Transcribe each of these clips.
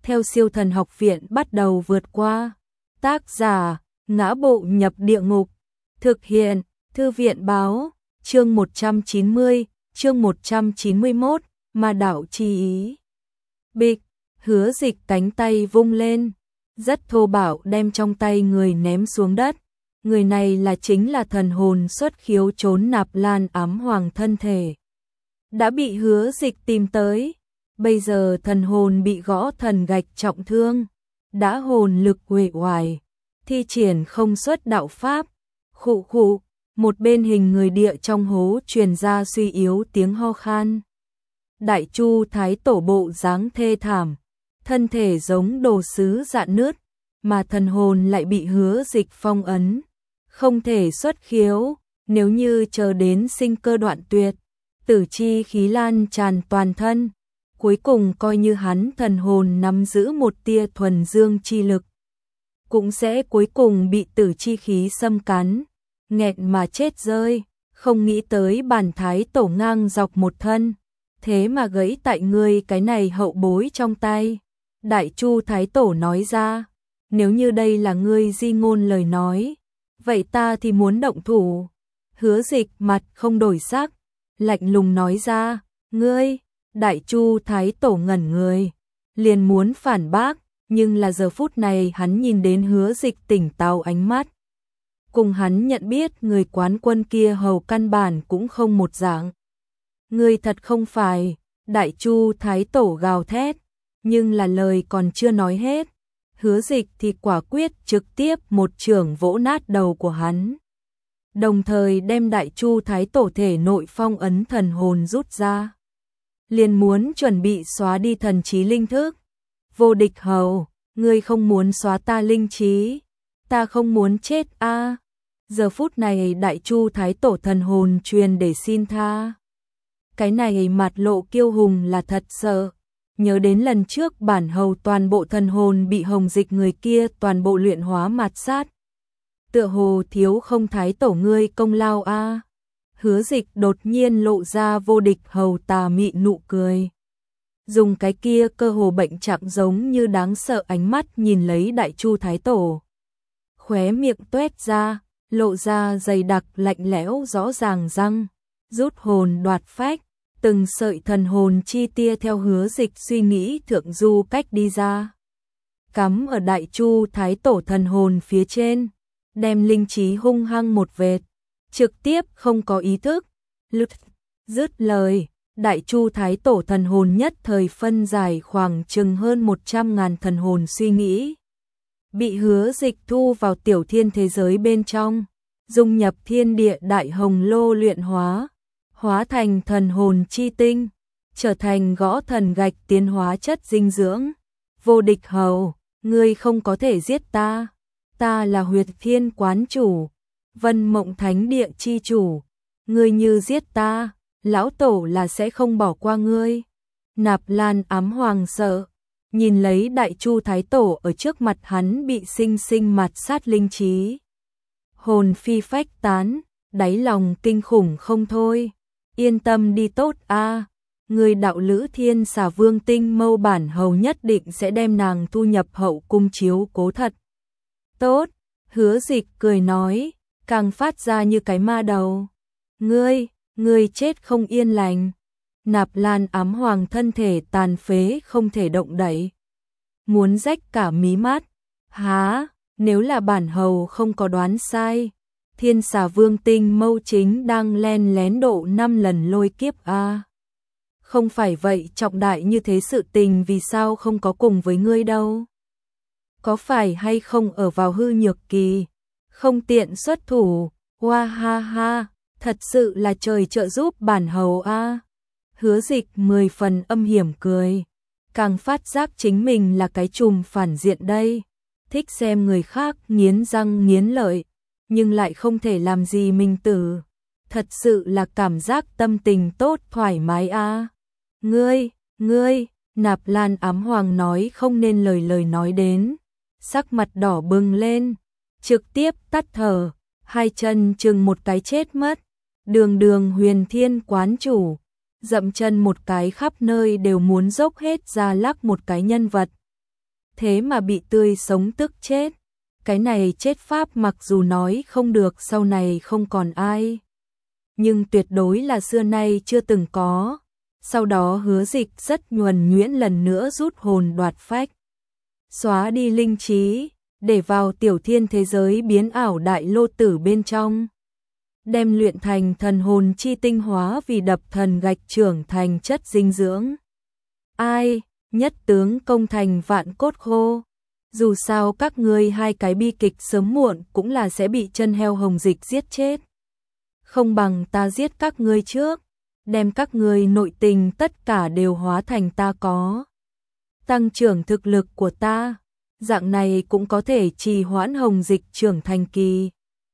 theo siêu thần học viện bắt đầu vượt qua. Tác giả, Ngã Bộ Nhập Địa Ngục. Thực hiện, Thư viện Báo, chương 190, chương 191, Ma Đạo Chi Ý. Bịch, Hứa Dịch cánh tay vung lên, rất thô bạo đem trong tay người ném xuống đất. Người này chính là thần hồn xuất khiếu trốn Nạp Lan ám hoàng thân thể. Đã bị Hứa Dịch tìm tới, bây giờ thần hồn bị gõ thần gạch trọng thương, đã hồn lực uể oải, thi triển không xuất đạo pháp. Khụ khụ, một bên hình người địa trong hố truyền ra suy yếu tiếng ho khan. Đại Chu Thái Tổ bộ dáng thê thảm, thân thể giống đồ sứ rạn nứt, mà thần hồn lại bị Hứa Dịch phong ấn, không thể xuất khiếu. Nếu như chờ đến sinh cơ đoạn tuyệt, tử chi khí lan tràn toàn thân, cuối cùng coi như hắn thần hồn nắm giữ một tia thuần dương chi lực, cũng sẽ cuối cùng bị tử chi khí xâm cắn, nghẹn mà chết rơi. Không nghĩ tới bản Thái Tổ ngang dọc một thân, thế mà gãy tại ngươi cái này hậu bối trong tay. Đại Chu Thái Tổ nói ra, nếu như đây là ngươi di ngôn lời nói, vậy ta thì muốn động thủ. Hứa Dịch mặt không đổi sắc, lạnh lùng nói ra, ngươi. Đại Chu Thái Tổ ngẩn người, liền muốn phản bác, nhưng là giờ phút này hắn nhìn đến Hứa Dịch tỉnh táo ánh mắt, cùng hắn nhận biết người quán quân kia hầu căn bản cũng không một dạng. Ngươi thật không phải. Đại Chu Thái Tổ gào thét, nhưng là lời còn chưa nói hết, Hứa Dịch thì quả quyết trực tiếp một chưởng vỗ nát đầu của hắn, đồng thời đem Đại Chu Thái Tổ thể nội phong ấn thần hồn rút ra, liền muốn chuẩn bị xóa đi thần trí linh thức. Vô Địch hầu, ngươi không muốn xóa ta linh trí, ta không muốn chết a. Giờ phút này Đại Chu Thái Tổ thần hồn truyền để xin tha. Cái này mặt lộ kiêu hùng là thật sợ, nhớ đến lần trước bản hầu toàn bộ thần hồn bị Hồng Dịch người kia toàn bộ luyện hóa mạt sát, tựa hồ thiếu không Thái Tổ ngươi công lao a. Hứa Dịch đột nhiên lộ ra Vô Địch hầu tà mị nụ cười, dùng cái kia cơ hồ bệnh trạng giống như đáng sợ ánh mắt nhìn lấy Đại Chu Thái Tổ, khóe miệng toét ra, lộ ra dày đặc lạnh lẽo rõ ràng răng, rút hồn đoạt phách, từng sợi thần hồn chi tia theo Hứa Dịch suy nghĩ thượng du cách đi ra, cắm ở Đại Chu Thái Tổ thần hồn phía trên, đem linh trí hung hăng một vệt, trực tiếp không có ý thức. Dứt lời, Đại Chu Thái Tổ thần hồn nhất thời phân giải khoảng chừng hơn 100.000 thần hồn suy nghĩ, bị Hứa Dịch thu vào tiểu thiên thế giới bên trong, dung nhập thiên địa đại hồng lô luyện hóa, hóa thành thần hồn chi tinh, trở thành gõ thần gạch tiến hóa chất dinh dưỡng. Vô Địch hầu, ngươi không có thể giết ta, ta là Huyệt Thiên quán chủ, Vân Mộng Thánh Địa chi chủ, ngươi như giết ta, lão tổ là sẽ không bỏ qua ngươi. Nạp Lan ám hoàng sợ, nhìn lấy Đại Chu Thái Tổ ở trước mặt hắn bị sinh sinh mạt sát linh trí, hồn phi phách tán, đáy lòng kinh khủng không thôi. Yên tâm đi tốt a, người đạo lữ Thiên Xà Vương Tinh Mâu bản hầu nhất định sẽ đem nàng thu nhập hậu cung chiếu cố thật tốt. Hứa Dịch cười nói, càng phát ra như cái ma đầu. Ngươi chết không yên lành. Nạp Lan ám hoàng thân thể tàn phế không thể động đậy, muốn rách cả mí mắt. Há, nếu là bản hầu không có đoán sai, Thiên Xà Vương Tinh Mâu chính đang len lén độ 5 lần lôi kiếp a. Không phải vậy trọng đại như thế sự tình vì sao không có cùng với ngươi đâu? Có phải hay không ở vào hư nhược kỳ, không tiện xuất thủ? Hoa ha ha, thật sự là trời trợ giúp bản hầu a. Hứa Dịch 10 phần âm hiểm cười, càng phát giác chính mình là cái trùm phản diện đây, thích xem người khác nghiến răng nghiến lợi, nhưng lại không thể làm gì mình tử. Thật sự là cảm giác tâm tình tốt thoải mái a. Ngươi, Nạp Lan ám hoàng nói không nên lời nói đến, sắc mặt đỏ bừng lên, trực tiếp tắt thở, hai chân chừng một cái chết mất. Đường Huyền Thiên quán chủ, dậm chân một cái khắp nơi đều muốn dốc hết ra lắc một cái nhân vật. thế mà bị tươi sống tức chết. Cái này chết pháp mặc dù nói không được sau này không còn ai, nhưng tuyệt đối là xưa nay chưa từng có. Sau đó Hứa Dịch rất nhuần nhuyễn lần nữa rút hồn đoạt phách, xóa đi linh trí, để vào tiểu thiên thế giới biến ảo đại lô tử bên trong, đem luyện thành thần hồn chi tinh hóa vì đập thần gạch trưởng thành chất dinh dưỡng. Ai, nhất tướng công thành vạn cốt khô. Dù sao các ngươi hai cái bi kịch sớm muộn cũng là sẽ bị chân heo Hồng Dịch giết chết. Không bằng ta giết các ngươi trước, đem các ngươi nội tình tất cả đều hóa thành ta có. Tăng trưởng thực lực của ta, dạng này cũng có thể trì hoãn Hồng Dịch trưởng thành kỳ.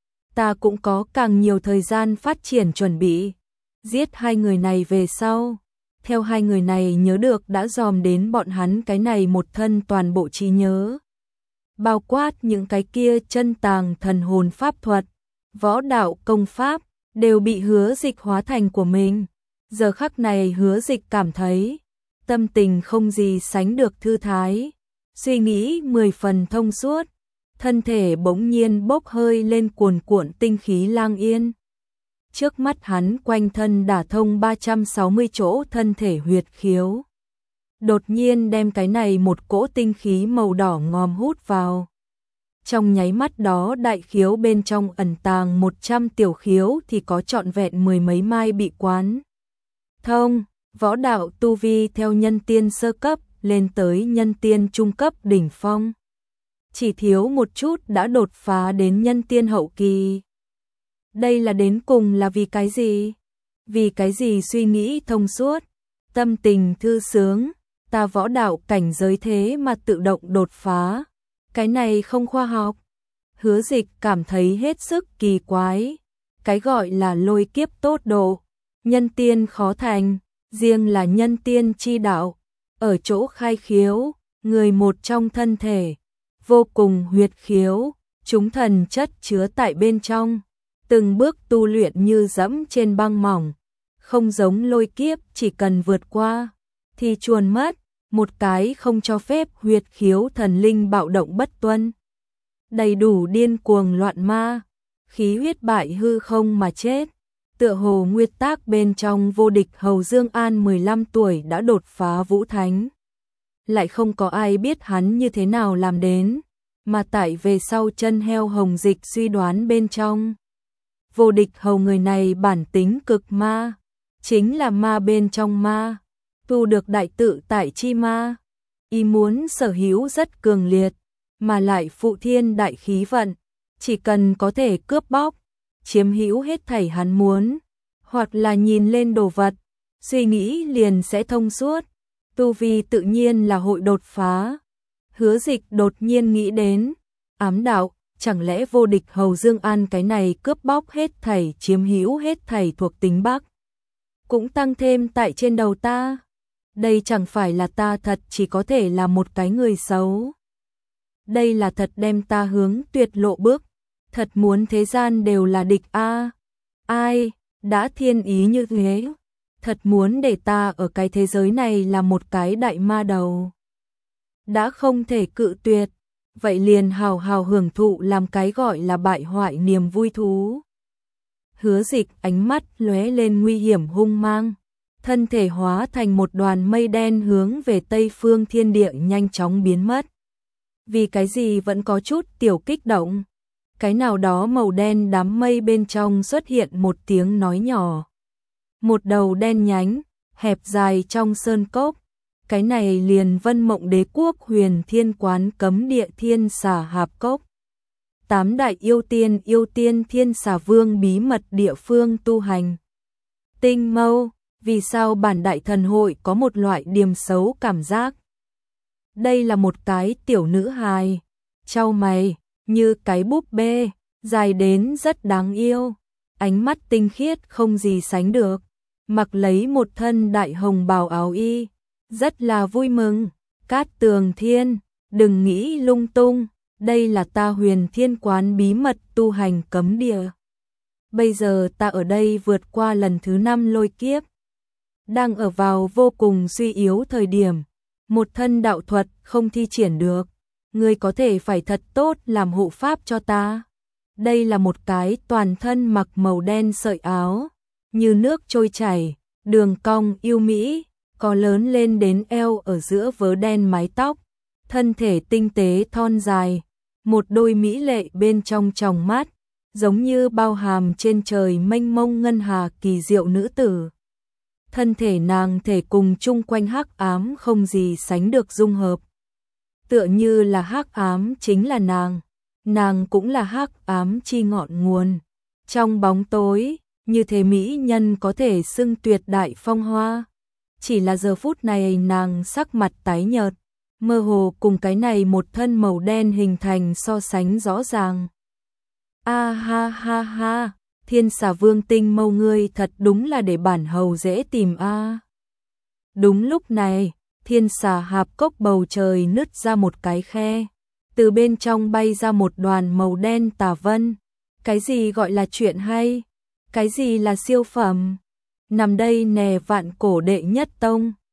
Ta cũng có càng nhiều thời gian phát triển chuẩn bị. Giết hai người này về sau, theo hai người này nhớ được đã dòm đến bọn hắn cái này một thân toàn bộ trí nhớ, bao quát những cái kia chân tàng thần hồn pháp thuật, võ đạo công pháp, đều bị Hứa Dịch hóa thành của mình. Giờ khắc này Hứa Dịch cảm thấy tâm tình không gì sánh được thư thái, suy nghĩ 10 phần thông suốt, thân thể bỗng nhiên bốc hơi lên cuồn cuộn tinh khí lang yên. Trước mắt hắn quanh thân đả thông 360 chỗ thân thể huyệt khiếu, đột nhiên đem cái này một cỗ tinh khí màu đỏ ngòm hút vào. Trong nháy mắt đó đại khiếu bên trong ẩn tàng 100 tiểu khiếu thì có trọn vẹn 10 mấy mai bị quán thông, võ đạo tu vi theo nhân tiên sơ cấp lên tới nhân tiên trung cấp đỉnh phong. Chỉ thiếu một chút đã đột phá đến nhân tiên hậu kỳ. Đây là đến cùng là vì cái gì? Vì cái gì suy nghĩ thông suốt, tâm tình thư sướng, ta võ đạo cảnh giới thế mà tự động đột phá. Cái này không khoa học. Hứa Dịch cảm thấy hết sức kỳ quái. Cái gọi là lôi kiếp tốt độ, nhân tiên khó thành, riêng là nhân tiên chi đạo, ở chỗ khai khiếu, người một trong thân thể, vô cùng huyệt khiếu, chúng thần chất chứa tại bên trong, từng bước tu luyện như dẫm trên băng mỏng, không giống lôi kiếp chỉ cần vượt qua thì chuồn mất, một cái không cho phép huyệt khiếu thần linh bạo động bất tuân. Đầy đủ điên cuồng loạn ma, khí huyết bại hư không mà chết. Tựa hồ nguyên tác bên trong vô địch Hầu Dương An 15 tuổi đã đột phá vũ thánh. Lại không có ai biết hắn như thế nào làm đến, mà tại về sau chân heo Hồng Dịch suy đoán bên trong. Vô địch Hầu người này bản tính cực ma, chính là ma bên trong ma, tu được đại tự tại chi ma. Ý muốn sở hữu rất cường liệt, mà lại phụ thiên đại khí vận, chỉ cần có thể cướp bóc, chiếm hữu hết thảy hắn muốn, hoặc là nhìn lên đồ vật, suy nghĩ liền sẽ thông suốt, tu vi tự nhiên là hội đột phá. Hứa Dịch đột nhiên nghĩ đến, ám đạo, chẳng lẽ vô địch Hầu Dương An cái này cướp bóc hết thảy chiếm hữu hết thảy thuộc tính Bắc, cũng tăng thêm tại trên đầu ta. Đây chẳng phải là ta thật chỉ có thể là một cái người xấu. Đây là thật đem ta hướng tuyệt lộ bước, thật muốn thế gian đều là địch a. Ai đã thiên ý như thế, thật muốn để ta ở cái thế giới này là một cái đại ma đầu. Đã không thể cự tuyệt, vậy liền hào hào hưởng thụ làm cái gọi là bại hoại niềm vui thú. Hứa Dịch ánh mắt lóe lên nguy hiểm hung mang, thân thể hóa thành một đoàn mây đen hướng về Tây Phương Thiên Địa nhanh chóng biến mất. Vì cái gì vẫn có chút tiểu kích động? Cái nào đó màu đen đám mây bên trong xuất hiện một tiếng nói nhỏ. Một đầu đen nhánh, hẹp dài trong sơn cốc. Cái này liền Vân Mộng Đế Quốc Huyền Thiên Quán cấm địa Thiên Xà Hạp Cốc. 8 đại yêu tiên Thiên Xà Vương bí mật địa phương tu hành. Tinh Mâu, vì sao bản đại thần hội có một loại điềm xấu cảm giác? Đây là một cái tiểu nữ hài, chau mày, như cái búp bê, dài đến rất đáng yêu, ánh mắt tinh khiết không gì sánh được, mặc lấy một thân đại hồng bào áo y, rất là vui mừng. Cát Tường Thiên, đừng nghĩ lung tung, đây là ta Huyền Thiên Quán bí mật tu hành cấm địa. Bây giờ ta ở đây vượt qua lần thứ 5 lôi kiếp, đang ở vào vô cùng suy yếu thời điểm, một thân đạo thuật không thi triển được, ngươi có thể phải thật tốt làm hộ pháp cho ta. Đây là một cái toàn thân mặc màu đen sợi áo, như nước trôi chảy, đường cong yêu mỹ, có lớn lên đến eo ở giữa vớ đen mái tóc, thân thể tinh tế thon dài, một đôi mỹ lệ bên trong tròng mắt, giống như bao hàm trên trời mênh mông ngân hà kỳ diệu nữ tử. Thân thể nàng thể cùng chung quanh hắc ám không gì sánh được dung hợp. Tựa như là hắc ám chính là nàng cũng là hắc ám chi ngọn nguồn. Trong bóng tối, như thế mỹ nhân có thể xưng tuyệt đại phong hoa. Chỉ là giờ phút này nàng sắc mặt tái nhợt, mơ hồ cùng cái này một thân màu đen hình thành so sánh rõ ràng. A ha ha ha, Thiên Xà Vương Tinh Mâu ngươi thật đúng là để bản hầu dễ tìm a. Đúng lúc này, Thiên Xà Hạp Cốc bầu trời nứt ra một cái khe, từ bên trong bay ra một đoàn màu đen tà vân. Cái gì gọi là chuyện hay? Cái gì là siêu phẩm? Nằm đây nè Vạn Cổ đệ nhất tông,